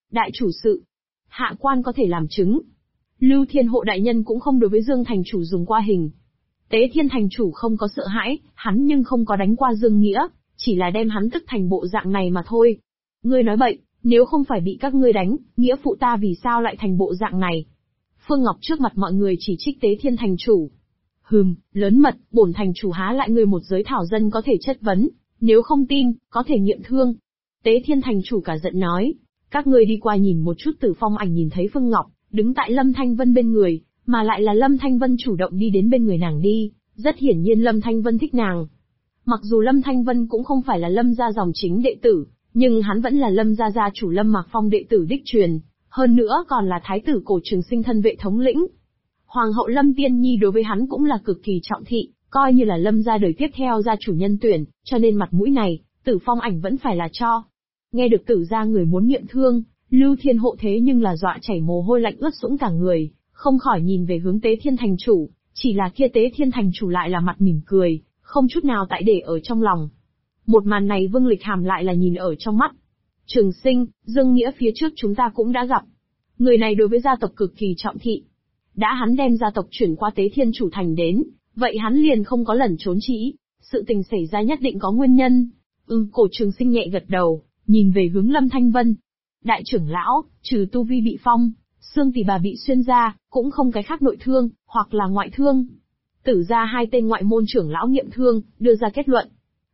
Đại chủ sự. Hạ quan có thể làm chứng. Lưu Thiên Hộ đại nhân cũng không đối với Dương thành chủ dùng qua hình. Tế Thiên thành chủ không có sợ hãi, hắn nhưng không có đánh qua Dương Nghĩa, chỉ là đem hắn tức thành bộ dạng này mà thôi. Ngươi nói bậy, nếu không phải bị các ngươi đánh, nghĩa phụ ta vì sao lại thành bộ dạng này? Phương Ngọc trước mặt mọi người chỉ trích Tế Thiên thành chủ. Lớn mật, bổn thành chủ há lại người một giới thảo dân có thể chất vấn, nếu không tin, có thể nghiệm thương. Tế Thiên thành chủ cả giận nói, các ngươi đi qua nhìn một chút Tử Phong Ảnh nhìn thấy Phương Ngọc, đứng tại Lâm Thanh Vân bên người, mà lại là Lâm Thanh Vân chủ động đi đến bên người nàng đi, rất hiển nhiên Lâm Thanh Vân thích nàng. Mặc dù Lâm Thanh Vân cũng không phải là Lâm gia dòng chính đệ tử, nhưng hắn vẫn là Lâm gia gia chủ Lâm Mạc Phong đệ tử đích truyền, hơn nữa còn là thái tử Cổ Trường Sinh thân vệ thống lĩnh. Hoàng hậu Lâm Tiên Nhi đối với hắn cũng là cực kỳ trọng thị, coi như là Lâm gia đời tiếp theo gia chủ nhân tuyển, cho nên mặt mũi này, Tử Phong Ảnh vẫn phải là cho. Nghe được Tử gia người muốn nghiệm thương, Lưu Thiên Hộ thế nhưng là dọa chảy mồ hôi lạnh ướt sũng cả người, không khỏi nhìn về hướng Tế Thiên thành chủ, chỉ là kia Tế Thiên thành chủ lại là mặt mỉm cười, không chút nào tại để ở trong lòng. Một màn này Vương Lịch Hàm lại là nhìn ở trong mắt. Trường Sinh, Dương Nghĩa phía trước chúng ta cũng đã gặp. Người này đối với gia tộc cực kỳ trọng thị. Đã hắn đem gia tộc chuyển qua Tế Thiên chủ thành đến, vậy hắn liền không có lẩn trốn chi ý. Sự tình xảy ra nhất định có nguyên nhân. Cổ Trường Sinh nhẹ gật đầu, nhìn về hướng Lâm Thanh Vân. Đại trưởng lão, trừ tu vi bị phong, xương tỳ bà bị xuyên ra, cũng không cái khác nội thương, hoặc là ngoại thương. Tử gia hai tên ngoại môn trưởng lão nghiệm thương, đưa ra kết luận.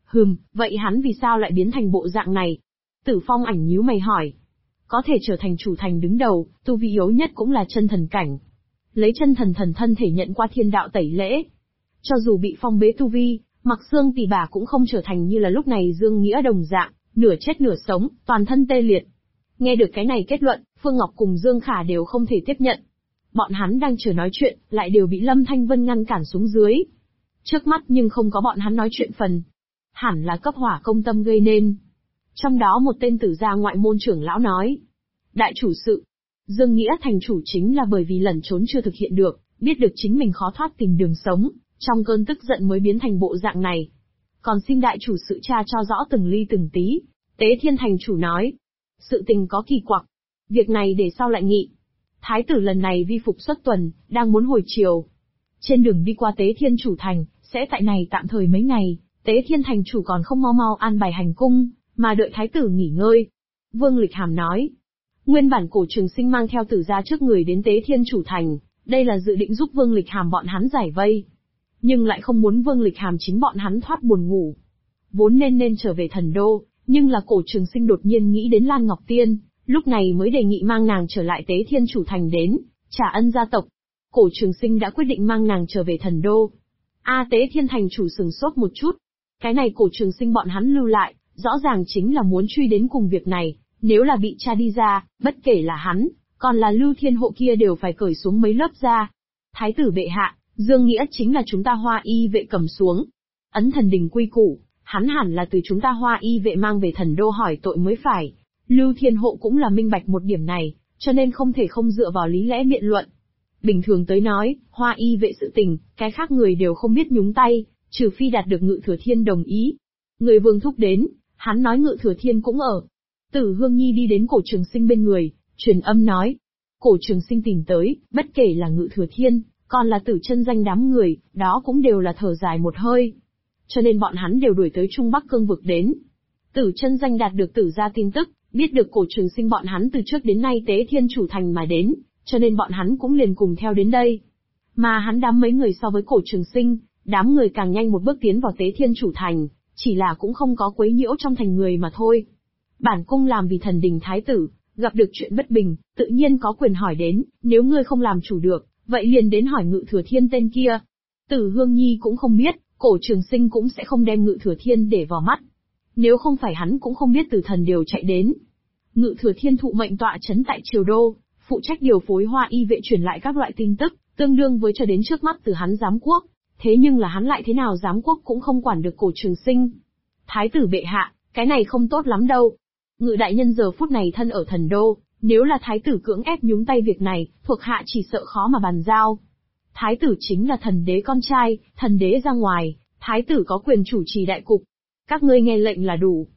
Vậy hắn vì sao lại biến thành bộ dạng này? Tử Phong Ảnh nhíu mày hỏi. Có thể trở thành chủ thành đứng đầu, tu vi yếu nhất cũng là chân thần cảnh. Lấy chân thần thần thân thể nhận qua thiên đạo tẩy lễ. Cho dù bị phong bế tu vi, mặc xương tỳ bà cũng không trở thành như là lúc này Dương Nghĩa đồng dạng, nửa chết nửa sống, toàn thân tê liệt. Nghe được cái này kết luận, Phương Ngọc cùng Dương Khả đều không thể tiếp nhận. Bọn hắn đang chờ nói chuyện, lại đều bị Lâm Thanh Vân ngăn cản xuống dưới. Trước mắt nhưng không có bọn hắn nói chuyện phần. Hẳn là cấp hỏa công tâm gây nên. Trong đó một tên Tử gia ngoại môn trưởng lão nói. Đại chủ sự. Dương Nghĩa thành chủ chính là bởi vì lẩn trốn chưa thực hiện được, biết được chính mình khó thoát tìm đường sống, trong cơn tức giận mới biến thành bộ dạng này. Còn xin đại chủ sự tra cho rõ từng ly từng tí. Tế Thiên thành chủ nói. Sự tình có kỳ quặc. Việc này để sau lại nghị. Thái tử lần này vi phục xuất tuần, đang muốn hồi chiều. Trên đường đi qua Tế Thiên chủ thành, sẽ tại này tạm thời mấy ngày, Tế Thiên thành chủ còn không mau mau an bài hành cung, mà đợi thái tử nghỉ ngơi. Vương Lịch Hàm nói. Nguyên bản Cổ Trường Sinh mang theo Tử gia trước người đến Tế Thiên chủ thành, đây là dự định giúp Vương Lịch Hàm bọn hắn giải vây. Nhưng lại không muốn Vương Lịch Hàm chính bọn hắn thoát buồn ngủ. Vốn nên trở về thần đô, nhưng là Cổ Trường Sinh đột nhiên nghĩ đến Lan Ngọc Tiên, lúc này mới đề nghị mang nàng trở lại Tế Thiên chủ thành đến, trả ân gia tộc. Cổ Trường Sinh đã quyết định mang nàng trở về thần đô. Tế Thiên thành chủ sừng sốt một chút. Cái này Cổ Trường Sinh bọn hắn lưu lại, rõ ràng chính là muốn truy đến cùng việc này, nếu là bị tra đi ra, bất kể là hắn, còn là Lưu Thiên Hộ kia đều phải cởi xuống mấy lớp da. Thái tử bệ hạ, Dương Nghĩa chính là chúng ta Hoa Y vệ cầm xuống. Ấn thần đình quy củ, hắn hẳn là từ chúng ta Hoa Y vệ mang về thần đô hỏi tội mới phải. Lưu Thiên Hộ cũng là minh bạch một điểm này, cho nên không thể không dựa vào lý lẽ biện luận. Bình thường tới nói, Hoa Y vệ sự tình, cái khác người đều không biết nhúng tay, trừ phi đạt được Ngự Thừa Thiên đồng ý. Người Vương thúc đến, hắn nói Ngự Thừa Thiên cũng ở. Tử Hương Nhi đi đến Cổ Trường Sinh bên người, truyền âm nói. Cổ Trường Sinh tìm tới, bất kể là Ngự Thừa Thiên, còn là Tử Chân Danh đám người, đó cũng đều là thở dài một hơi. Cho nên bọn hắn đều đuổi tới Trung Bắc Cương vực đến. Tử Chân Danh đạt được Tử gia tin tức, biết được Cổ Trường Sinh bọn hắn từ trước đến nay Tế Thiên chủ thành mà đến, cho nên bọn hắn cũng liền cùng theo đến đây. Mà hắn đám mấy người so với Cổ Trường Sinh, đám người càng nhanh một bước tiến vào Tế Thiên chủ thành, chỉ là cũng không có quấy nhiễu trong thành người mà thôi. Bản cung làm vì thần đình thái tử, gặp được chuyện bất bình, tự nhiên có quyền hỏi đến, nếu ngươi không làm chủ được, vậy liền đến hỏi Ngự Thừa Thiên tên kia. Tử Hương Nhi cũng không biết, Cổ Trường Sinh cũng sẽ không đem Ngự Thừa Thiên để vào mắt. Nếu không phải hắn cũng không biết Tử Thần đều chạy đến. Ngự Thừa Thiên thụ mệnh tọa trấn tại Triều Đô, phụ trách điều phối Hoa Y vệ truyền lại các loại tin tức, tương đương với cho đến trước mắt từ hắn giám quốc. Thế nhưng là hắn lại thế nào giám quốc cũng không quản được Cổ Trường Sinh. Thái tử bệ hạ, cái này không tốt lắm đâu. Ngự đại nhân giờ phút này thân ở thần đô, nếu là thái tử cưỡng ép nhúng tay việc này, thuộc hạ chỉ sợ khó mà bàn giao. Thái tử chính là thần đế con trai, thần đế ra ngoài, thái tử có quyền chủ trì đại cục. Các ngươi nghe lệnh là đủ.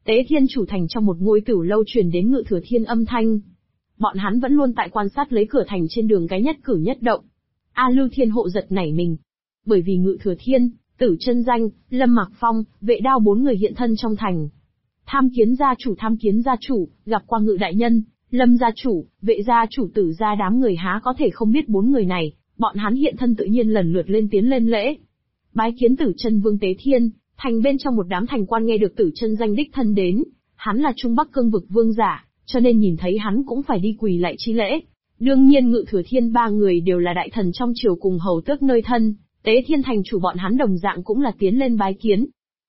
Tế Thiên Chủ Thành trong một ngôi tử lâu truyền đến Ngự Thừa Thiên âm thanh. Bọn hắn vẫn luôn tại quan sát lấy cửa thành trên đường cái nhất cử nhất động. Lưu Thiên Hộ giật nảy mình. Bởi vì Ngự Thừa Thiên, Tử Chân Danh, Lâm Mạc Phong, Vệ Đao bốn người hiện thân trong thành. Tham kiến gia chủ, gặp qua Ngự đại nhân, Lâm gia chủ, Vệ gia chủ, Tử gia đám người há có thể không biết bốn người này, bọn hắn hiện thân tự nhiên lần lượt lên tiến lên lễ. Bái kiến Tử Chân Vương Tế Thiên. Thành bên trong một đám thành quan nghe được Tử Chân Danh đích thân đến, hắn là Trung Bắc Cương vực vương giả, cho nên nhìn thấy hắn cũng phải đi quỳ lạy chi lễ. Đương nhiên Ngự Thừa Thiên ba người đều là đại thần trong triều cùng hầu tước nơi thân, Tế Thiên thành chủ bọn hắn đồng dạng cũng là tiến lên bái kiến.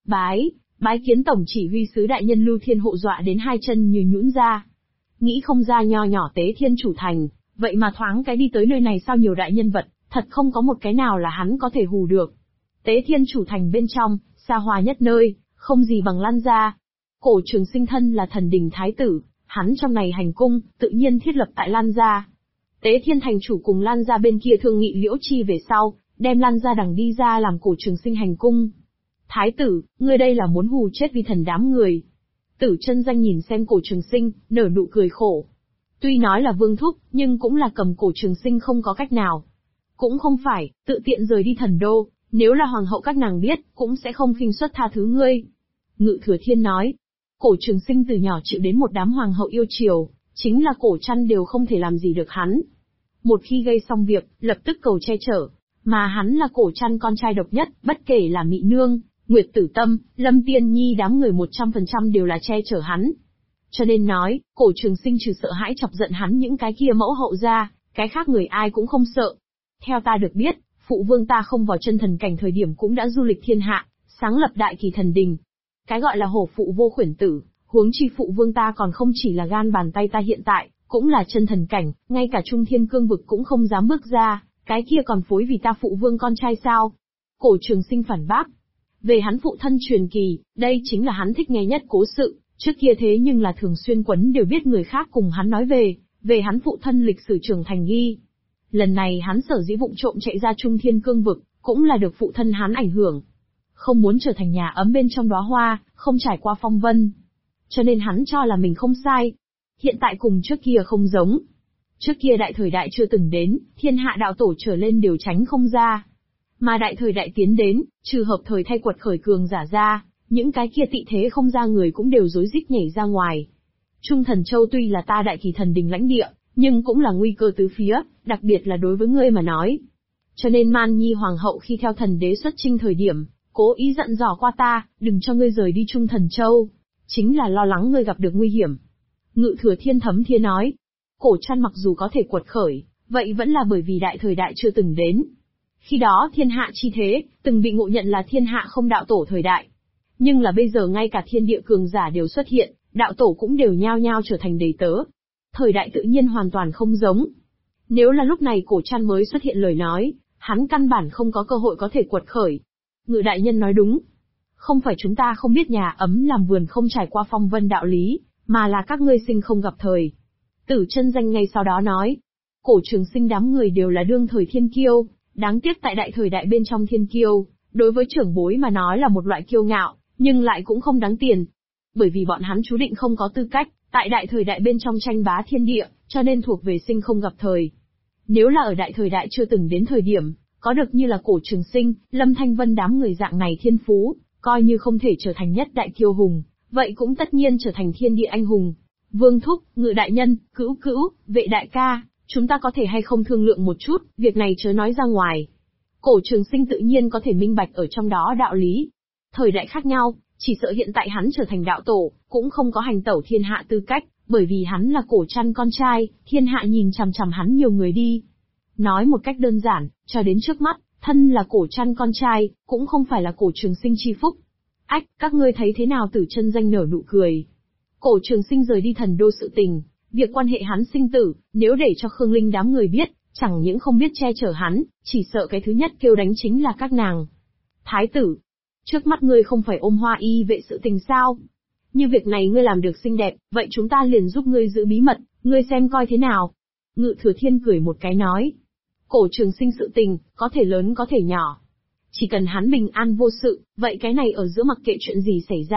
Bái kiến tổng chỉ huy sứ đại nhân Lưu Thiên Hộ dọa đến hai chân như nhũn ra. Nghĩ không ra nho nhỏ Tế Thiên chủ thành, vậy mà thoáng cái đi tới nơi này sao nhiều đại nhân vật, thật không có một cái nào là hắn có thể hù được. Tế Thiên chủ thành bên trong, xa hoa nhất nơi, không gì bằng Lan gia. Cổ Trường Sinh thân là thần đình thái tử, hắn trong này hành cung, tự nhiên thiết lập tại Lan gia. Tế Thiên thành chủ cùng Lan gia bên kia thương nghị liễu chi về sau, đem Lan gia đằng đi ra làm Cổ Trường Sinh hành cung. Thái tử, ngươi đây là muốn hù chết vi thần đám người. Tử Chân Danh nhìn xem Cổ Trường Sinh, nở nụ cười khổ. Tuy nói là vương thúc, nhưng cũng là cầm Cổ Trường Sinh không có cách nào. Cũng không phải, tự tiện rời đi thần đô, nếu là hoàng hậu các nàng biết, cũng sẽ không khinh suất tha thứ ngươi. Ngự Thừa Thiên nói, Cổ Trường Sinh từ nhỏ chịu đến một đám hoàng hậu yêu chiều, chính là cổ trăn đều không thể làm gì được hắn. Một khi gây xong việc, lập tức cầu che chở, mà hắn là cổ trăn con trai độc nhất, bất kể là Mị Nương, Nguyệt Tử Tâm, Lâm Tiên Nhi đám người 100% đều là che chở hắn. Cho nên nói, Cổ Trường Sinh trừ sợ hãi chọc giận hắn những cái kia mẫu hậu ra, cái khác người ai cũng không sợ. Theo ta được biết, phụ vương ta không vào chân thần cảnh thời điểm cũng đã du lịch thiên hạ, sáng lập đại kỳ thần đình. Cái gọi là hổ phụ vô khuyển tử, huống chi phụ vương ta còn không chỉ là gan bàn tay ta hiện tại, cũng là chân thần cảnh, ngay cả Trung Thiên Cương vực cũng không dám bước ra, cái kia còn phối vì ta phụ vương con trai sao? Cổ Trường Sinh phản bác. Về hắn phụ thân truyền kỳ, đây chính là hắn thích nghe nhất cố sự, trước kia thế nhưng là thường xuyên quấn đều biết người khác cùng hắn nói về hắn phụ thân lịch sử trưởng thành ghi. Lần này hắn sở dĩ vụng trộm chạy ra Trung Thiên Cương vực, cũng là được phụ thân hắn ảnh hưởng. Không muốn trở thành nhà ấm bên trong đóa hoa, không trải qua phong vân. Cho nên hắn cho là mình không sai. Hiện tại cùng trước kia không giống. Trước kia đại thời đại chưa từng đến, thiên hạ đạo tổ trở lên đều tránh không ra. Mà đại thời đại tiến đến, trừ hợp thời thay quật khởi cường giả ra, những cái kia tị thế không ra người cũng đều rối rít nhảy ra ngoài. Trung Thần Châu tuy là ta đại kỳ thần đình lãnh địa, nhưng cũng là nguy cơ tứ phía, đặc biệt là đối với ngươi mà nói. Cho nên Man Nhi Hoàng hậu khi theo thần đế xuất chinh thời điểm, cố ý dặn dò qua ta, đừng cho ngươi rời đi Trung Thần Châu. Chính là lo lắng ngươi gặp được nguy hiểm. Ngự Thừa Thiên thấm thía nói, cổ trăn mặc dù có thể quật khởi, vậy vẫn là bởi vì đại thời đại chưa từng đến. Khi đó thiên hạ chi thế, từng bị ngộ nhận là thiên hạ không đạo tổ thời đại. Nhưng là bây giờ ngay cả thiên địa cường giả đều xuất hiện, đạo tổ cũng đều nhao nhao trở thành đầy tớ. Thời đại tự nhiên hoàn toàn không giống. Nếu là lúc này cổ trăn mới xuất hiện lời nói, hắn căn bản không có cơ hội có thể quật khởi. Ngự đại nhân nói đúng. Không phải chúng ta không biết nhà ấm làm vườn không trải qua phong vân đạo lý, mà là các ngươi sinh không gặp thời. Tử Chân Danh ngay sau đó nói. Cổ Trường Sinh đám người đều là đương thời thiên kiêu, đáng tiếc tại đại thời đại bên trong thiên kiêu, đối với trưởng bối mà nói là một loại kiêu ngạo, nhưng lại cũng không đáng tiền. Bởi vì bọn hắn chú định không có tư cách, tại đại thời đại bên trong tranh bá thiên địa, cho nên thuộc về sinh không gặp thời. Nếu là ở đại thời đại chưa từng đến thời điểm, có được như là Cổ Trường Sinh, Lâm Thanh Vân đám người dạng này thiên phú, coi như không thể trở thành nhất đại kiêu hùng, vậy cũng tất nhiên trở thành thiên địa anh hùng. Vương thúc, Ngự đại nhân, Cữu, Vệ đại ca, chúng ta có thể hay không thương lượng một chút, việc này chớ nói ra ngoài. Cổ Trường Sinh tự nhiên có thể minh bạch ở trong đó đạo lý. Thời đại khác nhau, chỉ sợ hiện tại hắn trở thành đạo tổ, cũng không có hành tẩu thiên hạ tư cách, bởi vì hắn là cổ trăn con trai, thiên hạ nhìn chằm chằm hắn nhiều người đi. Nói một cách đơn giản, cho đến trước mắt, thân là cổ trăn con trai, cũng không phải là Cổ Trường Sinh chi phúc. Ách, các ngươi thấy thế nào? Tử Chân Danh nở nụ cười. Cổ Trường Sinh rời đi thần đô sự tình, việc quan hệ hắn sinh tử, nếu để cho Khương Linh đám người biết, chẳng những không biết che chở hắn, chỉ sợ cái thứ nhất kêu đánh chính là các nàng. Thái tử, trước mắt ngươi không phải ôm hoa y vệ sự tình sao? Như việc này ngươi làm được xinh đẹp, vậy chúng ta liền giúp ngươi giữ bí mật, ngươi xem coi thế nào. Ngự Thừa Thiên cười một cái nói. Cổ Trường Sinh sự tình, có thể lớn có thể nhỏ. Chỉ cần hắn bình an vô sự, vậy cái này ở giữa mặc kệ chuyện gì xảy ra,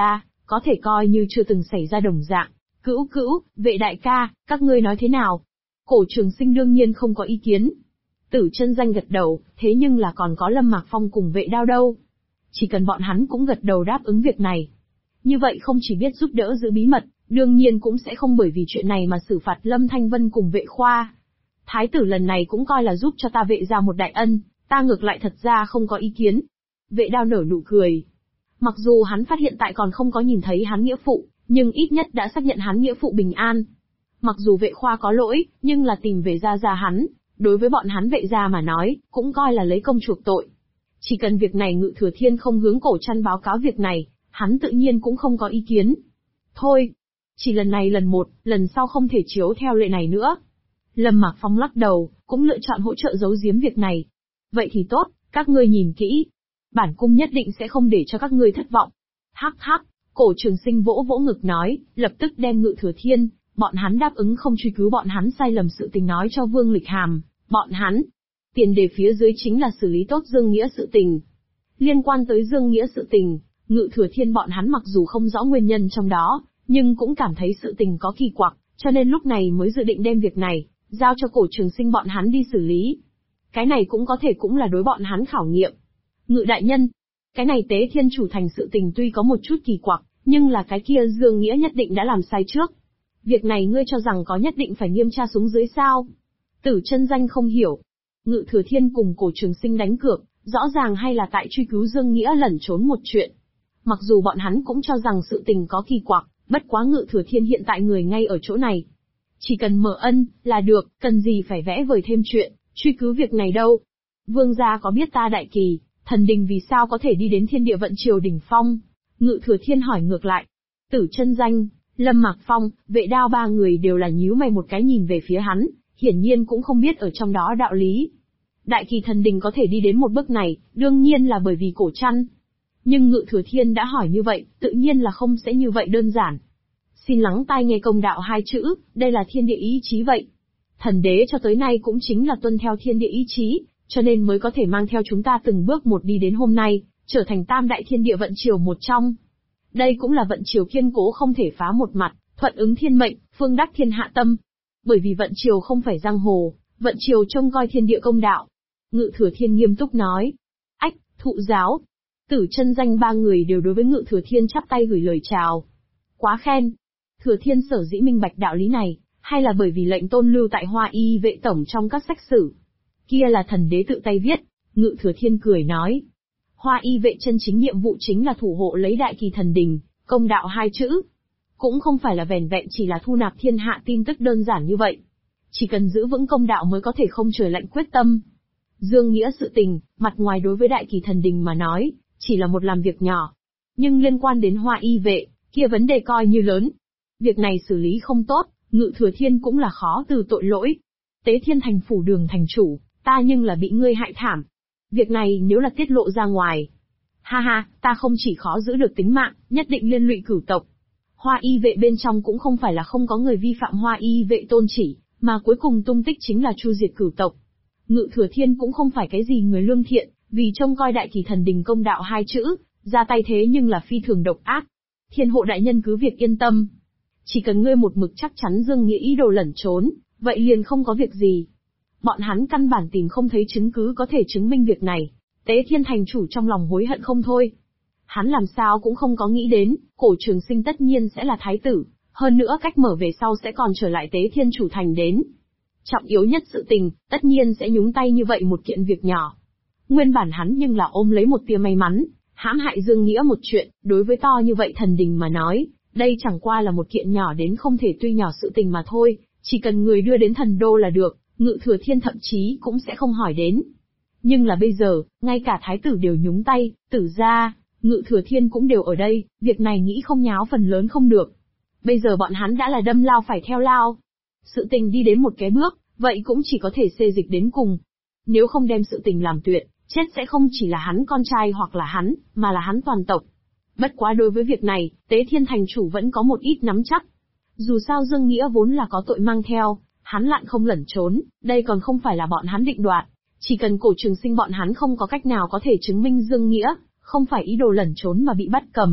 có thể coi như chưa từng xảy ra đồng dạng. Cữu cữu, Vệ đại ca, các ngươi nói thế nào? Cổ Trường Sinh đương nhiên không có ý kiến. Tử Chân Danh gật đầu, thế nhưng là còn có Lâm Mạc Phong cùng Vệ Đao đâu. Chỉ cần bọn hắn cũng gật đầu đáp ứng việc này. Như vậy không chỉ biết giúp đỡ giữ bí mật, đương nhiên cũng sẽ không bởi vì chuyện này mà xử phạt Lâm Thanh Vân cùng Vệ Khoa. Thái tử lần này cũng coi là giúp cho ta Vệ ra một đại ân, ta ngược lại thật ra không có ý kiến. Vệ Đao nở nụ cười. Mặc dù hắn phát hiện tại còn không có nhìn thấy hắn nghĩa phụ, nhưng ít nhất đã xác nhận hắn nghĩa phụ bình an. Mặc dù Vệ Khoa có lỗi, nhưng là tìm về gia hắn, đối với bọn hắn Vệ gia mà nói, cũng coi là lấy công chuộc tội. Chỉ cần việc này Ngự Thừa Thiên không hướng Cổ Trăn báo cáo việc này, hắn tự nhiên cũng không có ý kiến. Thôi, chỉ lần này lần một, lần sau không thể chiếu theo lệ này nữa. Lâm Mạc Phong lắc đầu, cũng lựa chọn hỗ trợ giấu giếm việc này. Vậy thì tốt, các ngươi nhìn kỹ. Bản cung nhất định sẽ không để cho các ngươi thất vọng. Hắc hắc, Cổ Trường Sinh vỗ vỗ ngực nói, lập tức đem Ngự Thừa Thiên, bọn hắn đáp ứng không truy cứu bọn hắn sai lầm sự tình nói cho Vương Lịch Hàm, bọn hắn. Tiền đề phía dưới chính là xử lý tốt Dương Nghĩa sự tình. Liên quan tới Dương Nghĩa sự tình, Ngự Thừa Thiên bọn hắn mặc dù không rõ nguyên nhân trong đó, nhưng cũng cảm thấy sự tình có kỳ quặc, cho nên lúc này mới dự định đem việc này, giao cho Cổ Trường Sinh bọn hắn đi xử lý. Cái này cũng có thể cũng là đối bọn hắn khảo nghiệm. Ngự đại nhân, cái này Tế Thiên Chủ Thành sự tình tuy có một chút kỳ quặc, nhưng là cái kia Dương Nghĩa nhất định đã làm sai trước. Việc này ngươi cho rằng có nhất định phải nghiêm tra xuống dưới sao? Tử Chân Danh không hiểu. Ngự Thừa Thiên cùng Cổ Trường Sinh đánh cược, rõ ràng hay là tại truy cứu Dương Nghĩa lẩn trốn một chuyện. Mặc dù bọn hắn cũng cho rằng sự tình có kỳ quặc, bất quá Ngự Thừa Thiên hiện tại người ngay ở chỗ này. Chỉ cần mở ân, là được, cần gì phải vẽ vời thêm chuyện, truy cứu việc này đâu. Vương gia có biết ta Đại Kỳ, thần đình vì sao có thể đi đến thiên địa vận triều đỉnh phong? Ngự Thừa Thiên hỏi ngược lại. Tử Chân Danh, Lâm Mạc Phong, Vệ Đao ba người đều là nhíu mày một cái nhìn về phía hắn, hiển nhiên cũng không biết ở trong đó đạo lý. Đại Kỳ thần đình có thể đi đến một bước này, đương nhiên là bởi vì Cổ Trăn. Nhưng Ngự Thừa Thiên đã hỏi như vậy, tự nhiên là không sẽ như vậy đơn giản. Xin lắng tai nghe công đạo hai chữ, đây là thiên địa ý chí vậy. Thần đế cho tới nay cũng chính là tuân theo thiên địa ý chí, cho nên mới có thể mang theo chúng ta từng bước một đi đến hôm nay, trở thành tam đại thiên địa vận triều một trong. Đây cũng là vận triều kiên cố không thể phá một mặt, thuận ứng thiên mệnh, phương đắc thiên hạ tâm. Bởi vì vận triều không phải giang hồ, vận triều trông coi thiên địa công đạo. Ngự Thừa Thiên nghiêm túc nói. Ách, thụ giáo. Tử Chân Danh ba người đều đối với Ngự Thừa Thiên chắp tay gửi lời chào. Quá khen. Thừa Thiên sở dĩ minh bạch đạo lý này, hay là bởi vì lệnh tôn lưu tại Hoa Y vệ tổng trong các sách sử. Kia là thần đế tự tay viết, Ngự Thừa Thiên cười nói. Hoa Y vệ chân chính nhiệm vụ chính là thủ hộ lấy Đại Kỳ thần đình, công đạo hai chữ. Cũng không phải là vẻn vẹn chỉ là thu nạp thiên hạ tin tức đơn giản như vậy. Chỉ cần giữ vững công đạo mới có thể không trời lạnh quyết tâm. Dương Nghĩa sự tình, mặt ngoài đối với Đại Kỳ thần đình mà nói, chỉ là một làm việc nhỏ. Nhưng liên quan đến Hoa Y vệ, kia vấn đề coi như lớn. Việc này xử lý không tốt, Ngự Thừa Thiên cũng là khó từ tội lỗi. Tế Thiên Thành phủ Đường thành chủ, ta nhưng là bị ngươi hại thảm. Việc này nếu là tiết lộ ra ngoài, ha ha, ta không chỉ khó giữ được tính mạng, nhất định liên lụy cửu tộc. Hoa Y vệ bên trong cũng không phải là không có người vi phạm Hoa Y vệ tôn chỉ, mà cuối cùng tung tích chính là chu diệt cửu tộc. Ngự Thừa Thiên cũng không phải cái gì người lương thiện, vì trông coi Đại Kỳ thần đình công đạo hai chữ, ra tay thế nhưng là phi thường độc ác. Thiên hộ đại nhân cứ việc yên tâm. Chỉ cần ngươi một mực chắc chắn Dương Nghĩa ý đồ lẩn trốn, vậy liền không có việc gì. Bọn hắn căn bản tìm không thấy chứng cứ có thể chứng minh việc này. Tế Thiên thành chủ trong lòng hối hận không thôi. Hắn làm sao cũng không có nghĩ đến, Cổ Trường Sinh tất nhiên sẽ là thái tử, hơn nữa cách mở về sau sẽ còn trở lại Tế Thiên chủ thành đến. Trọng yếu nhất sự tình, tất nhiên sẽ nhúng tay như vậy một kiện việc nhỏ. Nguyên bản hắn nhưng là ôm lấy một tia may mắn, hãm hại Dương Nghĩa một chuyện, đối với to như vậy thần đình mà nói, đây chẳng qua là một kiện nhỏ đến không thể tuy nhỏ sự tình mà thôi, chỉ cần người đưa đến thần đô là được, Ngự Thừa Thiên thậm chí cũng sẽ không hỏi đến. Nhưng là bây giờ, ngay cả thái tử đều nhúng tay, tử gia, Ngự Thừa Thiên cũng đều ở đây, việc này nghĩ không nháo phần lớn không được. Bây giờ bọn hắn đã là đâm lao phải theo lao. Sự tình đi đến một cái bước, vậy cũng chỉ có thể xê dịch đến cùng. Nếu không đem sự tình làm tuyệt, chết sẽ không chỉ là hắn con trai hoặc là hắn, mà là hắn toàn tộc. Bất quá đối với việc này, Tế Thiên thành chủ vẫn có một ít nắm chắc. Dù sao Dương Nghĩa vốn là có tội mang theo, hắn lặn không lẩn trốn, đây còn không phải là bọn hắn định đoạt. Chỉ cần Cổ Trường Sinh bọn hắn không có cách nào có thể chứng minh Dương Nghĩa không phải ý đồ lẩn trốn mà bị bắt cầm,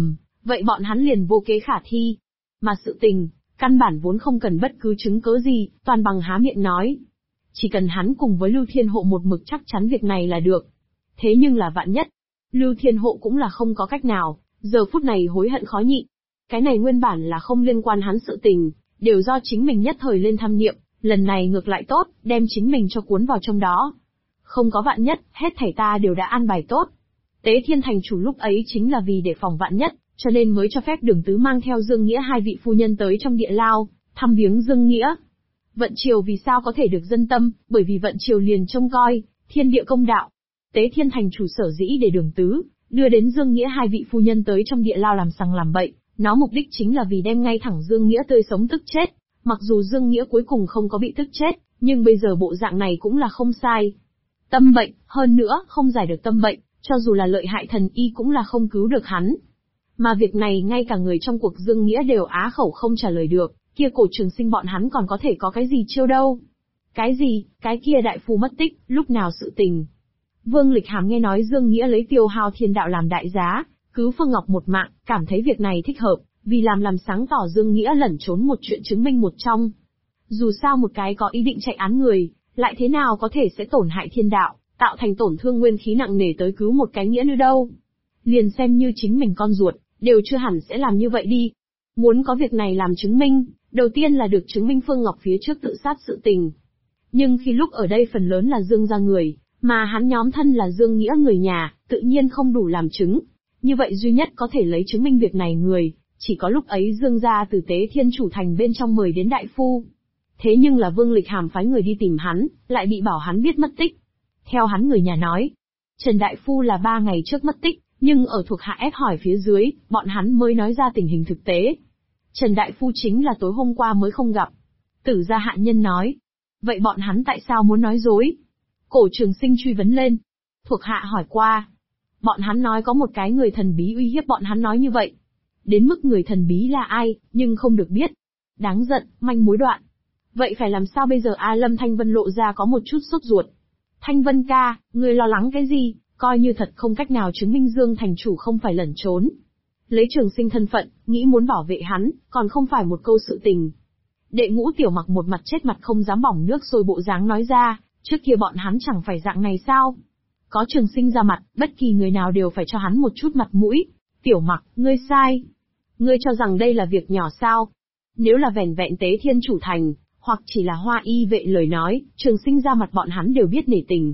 vậy bọn hắn liền vô kế khả thi. Mà sự tình, căn bản vốn không cần bất cứ chứng cớ gì, toàn bằng há miệng nói. Chỉ cần hắn cùng với Lưu Thiên Hộ một mực chắc chắn việc này là được. Thế nhưng là vạn nhất, Lưu Thiên Hộ cũng là không có cách nào, giờ phút này hối hận khó nhịn. Cái này nguyên bản là không liên quan hắn sự tình, đều do chính mình nhất thời lên tham niệm, lần này ngược lại tốt, đem chính mình cho cuốn vào trong đó. Không có vạn nhất, hết thảy ta đều đã an bài tốt. Tế Thiên Thành chủ lúc ấy chính là vì để phòng vạn nhất, cho nên mới cho phép Đường Tứ mang theo Dương Nghĩa hai vị phu nhân tới trong địa lao, thăm viếng Dương Nghĩa. Vận Triều vì sao có thể được dân tâm, bởi vì Vận Triều liền trông coi, thiên địa công đạo. Tế Thiên Thành chủ sở dĩ để Đường Tứ đưa đến Dương Nghĩa hai vị phu nhân tới trong địa lao làm sằng làm bậy, nó mục đích chính là vì đem ngay thẳng Dương Nghĩa tươi sống tức chết. Mặc dù Dương Nghĩa cuối cùng không có bị tức chết, nhưng bây giờ bộ dạng này cũng là không sai. Tâm bệnh, hơn nữa, không giải được tâm bệnh, cho dù là lợi hại thần y cũng là không cứu được hắn. Mà việc này ngay cả người trong cuộc Dương Nghĩa đều á khẩu không trả lời được, kia Cổ Trường Sinh bọn hắn còn có thể có cái gì chiêu đâu. Cái gì, cái kia đại phu mất tích, lúc nào sự tình. Vương Lịch Hàm nghe nói Dương Nghĩa lấy tiêu hao thiên đạo làm đại giá, cứu Phương Ngọc một mạng, cảm thấy việc này thích hợp, vì làm sáng tỏ Dương Nghĩa lẩn trốn một chuyện chứng minh một trong. Dù sao một cái có ý định chạy án người, lại thế nào có thể sẽ tổn hại thiên đạo, tạo thành tổn thương nguyên khí nặng nề tới cứu một cái nghĩa nữa đâu. Liền xem như chính mình con ruột, đều chưa hẳn sẽ làm như vậy đi. Muốn có việc này làm chứng minh, đầu tiên là được chứng minh Phương Ngọc phía trước tự sát sự tình. Nhưng khi lúc ở đây phần lớn là Dương gia người, mà hắn nhóm thân là Dương Nghĩa người nhà, tự nhiên không đủ làm chứng. Như vậy duy nhất có thể lấy chứng minh việc này người, chỉ có lúc ấy Dương gia từ Tế Thiên Chủ Thành bên trong mời đến đại phu. Thế nhưng là Vương Lịch Hàm phái người đi tìm hắn, lại bị bảo hắn biết mất tích. Theo hắn người nhà nói, Trần Đại Phu là 3 ngày trước mất tích, nhưng ở thuộc hạ ép hỏi phía dưới, bọn hắn mới nói ra tình hình thực tế. Trần Đại Phu chính là tối hôm qua mới không gặp. Tử gia hạ nhân nói. Vậy bọn hắn tại sao muốn nói dối? Cổ Trường Sinh truy vấn lên. Thuộc hạ hỏi qua. Bọn hắn nói có một cái người thần bí uy hiếp bọn hắn nói như vậy. Đến mức người thần bí là ai, nhưng không được biết. Đáng giận, manh mối đoạn. Vậy phải làm sao bây giờ A Lâm Thanh Vân lộ ra có một chút sốt ruột. Thanh Vân ca, ngươi lo lắng cái gì, coi như thật không cách nào chứng minh Dương thành chủ không phải lẩn trốn. Lấy Trường Sinh thân phận, nghĩ muốn bảo vệ hắn, còn không phải một câu sự tình. Đệ Ngũ Tiểu Mặc một mặt chết mặt không dám bỏng nước sôi bộ dáng nói ra, trước kia bọn hắn chẳng phải dạng này sao. Có Trường Sinh ra mặt, bất kỳ người nào đều phải cho hắn một chút mặt mũi. Tiểu Mặc, ngươi sai. Ngươi cho rằng đây là việc nhỏ sao? Nếu là vẻn vẹn Tế Thiên Chủ Thành, hoặc chỉ là Hoa Y vệ lời nói, Trường Sinh ra mặt bọn hắn đều biết nể tình.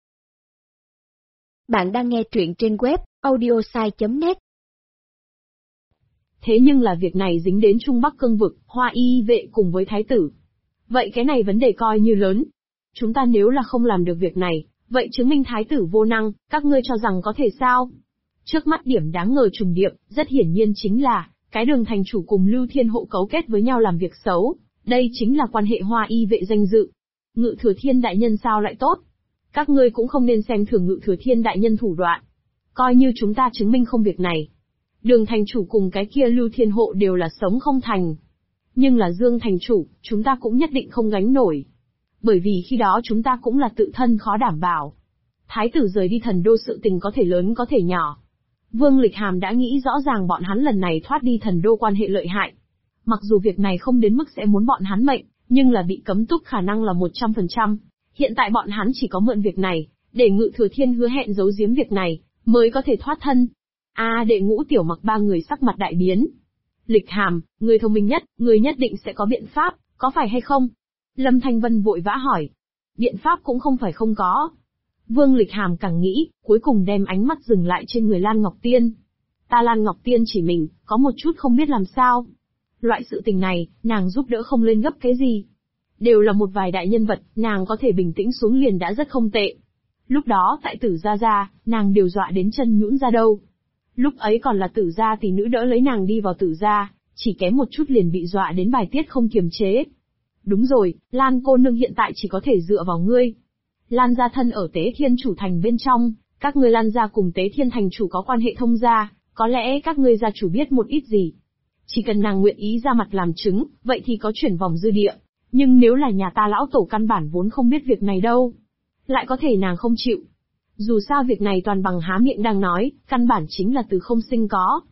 Bạn đang nghe truyện trên web audiosai.net. Thế nhưng là việc này dính đến Trung Bắc cương vực, Hoa Y vệ cùng với Thái tử. Vậy cái này vấn đề coi như lớn. Chúng ta nếu là không làm được việc này, vậy chứng minh Thái tử vô năng, các ngươi cho rằng có thể sao? Trước mắt điểm đáng ngờ trùng điệp, rất hiển nhiên chính là, cái Đường thành chủ cùng Lưu Thiên Hộ cấu kết với nhau làm việc xấu. Đây chính là quan hệ Hoa Y vệ danh dự. Ngự Thừa Thiên đại nhân sao lại tốt? Các ngươi cũng không nên xem thường Ngự Thừa Thiên đại nhân thủ đoạn. Coi như chúng ta chứng minh không việc này. Đường thành chủ cùng cái kia Lưu Thiên Hộ đều là sống không thành. Nhưng là Dương thành chủ, chúng ta cũng nhất định không gánh nổi. Bởi vì khi đó chúng ta cũng là tự thân khó đảm bảo. Thái tử rời đi thần đô sự tình có thể lớn có thể nhỏ. Vương Lịch Hàm đã nghĩ rõ ràng bọn hắn lần này thoát đi thần đô quan hệ lợi hại. Mặc dù việc này không đến mức sẽ muốn bọn hắn mệnh, nhưng là bị cấm túc khả năng là 100%. Hiện tại bọn hắn chỉ có mượn việc này, để Ngự Thừa Thiên hứa hẹn giấu giếm việc này, mới có thể thoát thân. Đệ Ngũ Tiểu Mặc ba người sắc mặt đại biến. Lịch Hàm, người thông minh nhất, người nhất định sẽ có biện pháp, có phải hay không? Lâm Thanh Vân vội vã hỏi. Biện pháp cũng không phải không có. Vương Lịch Hàm càng nghĩ, cuối cùng đem ánh mắt dừng lại trên người Lan Ngọc Tiên. Ta Lan Ngọc Tiên chỉ mình, có một chút không biết làm sao. Loại sự tình này, nàng giúp đỡ không lên gấp cái gì. Đều là một vài đại nhân vật, nàng có thể bình tĩnh xuống liền đã rất không tệ. Lúc đó tại Tử Gia, nàng đều dọa đến chân nhũn ra đâu. Lúc ấy còn là Tử Gia tỷ nữ đỡ lấy nàng đi vào Tử Gia, chỉ kém một chút liền bị dọa đến bài tiết không kiềm chế. Đúng rồi, Lan cô nương hiện tại chỉ có thể dựa vào ngươi. Lan gia thân ở Tế Thiên Chủ Thành bên trong, các ngươi Lan gia cùng Tế Thiên Thành chủ có quan hệ thông gia, có lẽ các ngươi gia chủ biết một ít gì. Chỉ cần nàng nguyện ý ra mặt làm chứng, vậy thì có chuyển vòng dư địa. Nhưng nếu là nhà ta lão tổ căn bản vốn không biết việc này đâu. Lại có thể nàng không chịu. Dù sao việc này toàn bằng há miệng đang nói, căn bản chính là từ không sinh có.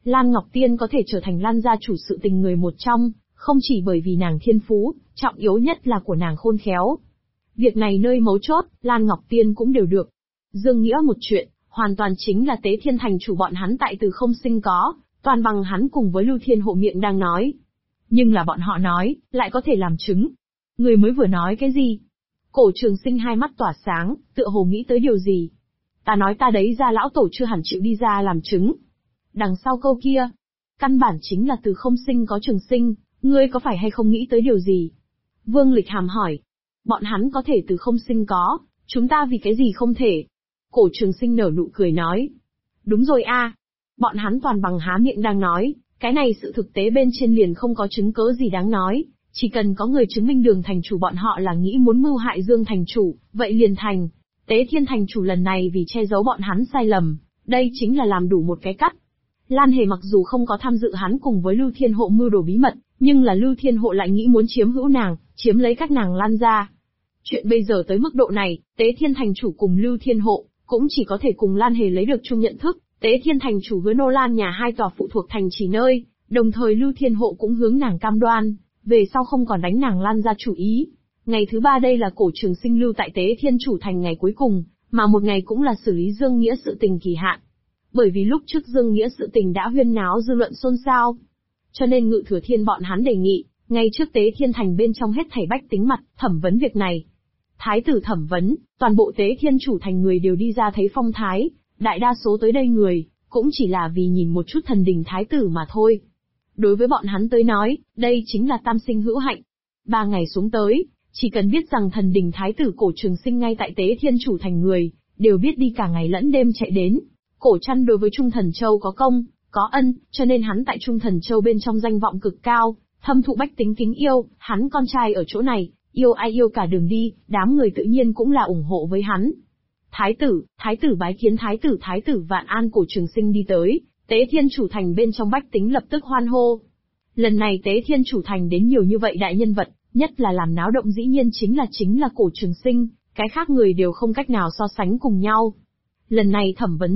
Lan Ngọc Tiên có thể trở thành Lan gia chủ sự tình người một trong, không chỉ bởi vì nàng thiên phú, trọng yếu nhất là của nàng khôn khéo. Việc này nơi mấu chốt, Lan Ngọc Tiên cũng đều được. Dương Nghĩa một chuyện, hoàn toàn chính là Tế Thiên thành chủ bọn hắn tại từ không sinh có, toàn bằng hắn cùng với Lưu Thiên Hộ miệng đang nói. Nhưng là bọn họ nói, lại có thể làm chứng. Người mới vừa nói cái gì? Cổ Trường Sinh hai mắt tỏa sáng, tựa hồ nghĩ tới điều gì. Ta nói ta đấy ra lão tổ chưa hẳn chịu đi ra làm chứng. Đằng sau câu kia, căn bản chính là từ không sinh có Trường Sinh, ngươi có phải hay không nghĩ tới điều gì? Vương Lịch Hàm hỏi. Bọn hắn có thể từ không sinh có, chúng ta vì cái gì không thể? Cổ Trường Sinh nở nụ cười nói. Đúng rồi a, bọn hắn toàn bằng há miệng đang nói, cái này sự thực tế bên trên liền không có chứng cớ gì đáng nói, chỉ cần có người chứng minh Đường thành chủ bọn họ là nghĩ muốn mưu hại Dương thành chủ, vậy liền thành. Tế Thiên thành chủ lần này vì che giấu bọn hắn sai lầm, đây chính là làm đủ một cái cắt. Lan Hề mặc dù không có tham dự hắn cùng với Lưu Thiên Hộ mưu đồ bí mật, nhưng là Lưu Thiên Hộ lại nghĩ muốn chiếm hữu nàng, chiếm lấy các nàng Lan gia. Chuyện bây giờ tới mức độ này, Tế Thiên thành chủ cùng Lưu Thiên Hộ cũng chỉ có thể cùng Lan Hề lấy được chung nhận thức. Tế Thiên thành chủ hứa nô Lan nhà hai tòa phụ thuộc thành trì nơi, đồng thời Lưu Thiên Hộ cũng hướng nàng cam đoan, về sau không còn đánh nàng Lan gia chủ ý. Ngày thứ 3 đây là Cổ Trường Sinh lưu tại Tế Thiên chủ thành ngày cuối cùng, mà một ngày cũng là xử lý Dương Nghĩa sự tình kỳ hạn. Bởi vì lúc trước Dương Nghĩa sự tình đã huyên náo dư luận xôn xao, cho nên Ngự Thừa Thiên bọn hắn đề nghị, ngay trước Tế Thiên thành bên trong hết thảy bách tính mặt, thẩm vấn việc này. Thái tử thẩm vấn, toàn bộ Tế Thiên chủ thành người đều đi ra thấy phong thái, đại đa số tới đây người, cũng chỉ là vì nhìn một chút thần đình thái tử mà thôi. Đối với bọn hắn tới nói, đây chính là tam sinh hữu hạnh. 3 ngày xuống tới, chỉ cần biết rằng thần đình thái tử Cổ Trường Sinh ngay tại Tế Thiên chủ thành người, đều biết đi cả ngày lẫn đêm chạy đến. Cổ Trăn đối với Trung Thần Châu có công, có ân, cho nên hắn tại Trung Thần Châu bên trong danh vọng cực cao, thâm thụ bách tính kính yêu, hắn con trai ở chỗ này, yêu ai yêu cả đường đi, đám người tự nhiên cũng là ủng hộ với hắn. Thái tử bái kiến thái tử Vạn An. Cổ Trường Sinh đi tới, Tế Thiên chủ thành bên trong bách tính lập tức hoan hô. Lần này Tế Thiên chủ thành đến nhiều như vậy đại nhân vật, nhất là làm náo động dĩ nhiên chính là Cổ Trường Sinh, cái khác người đều không cách nào so sánh cùng nhau. Lần này thẩm vấn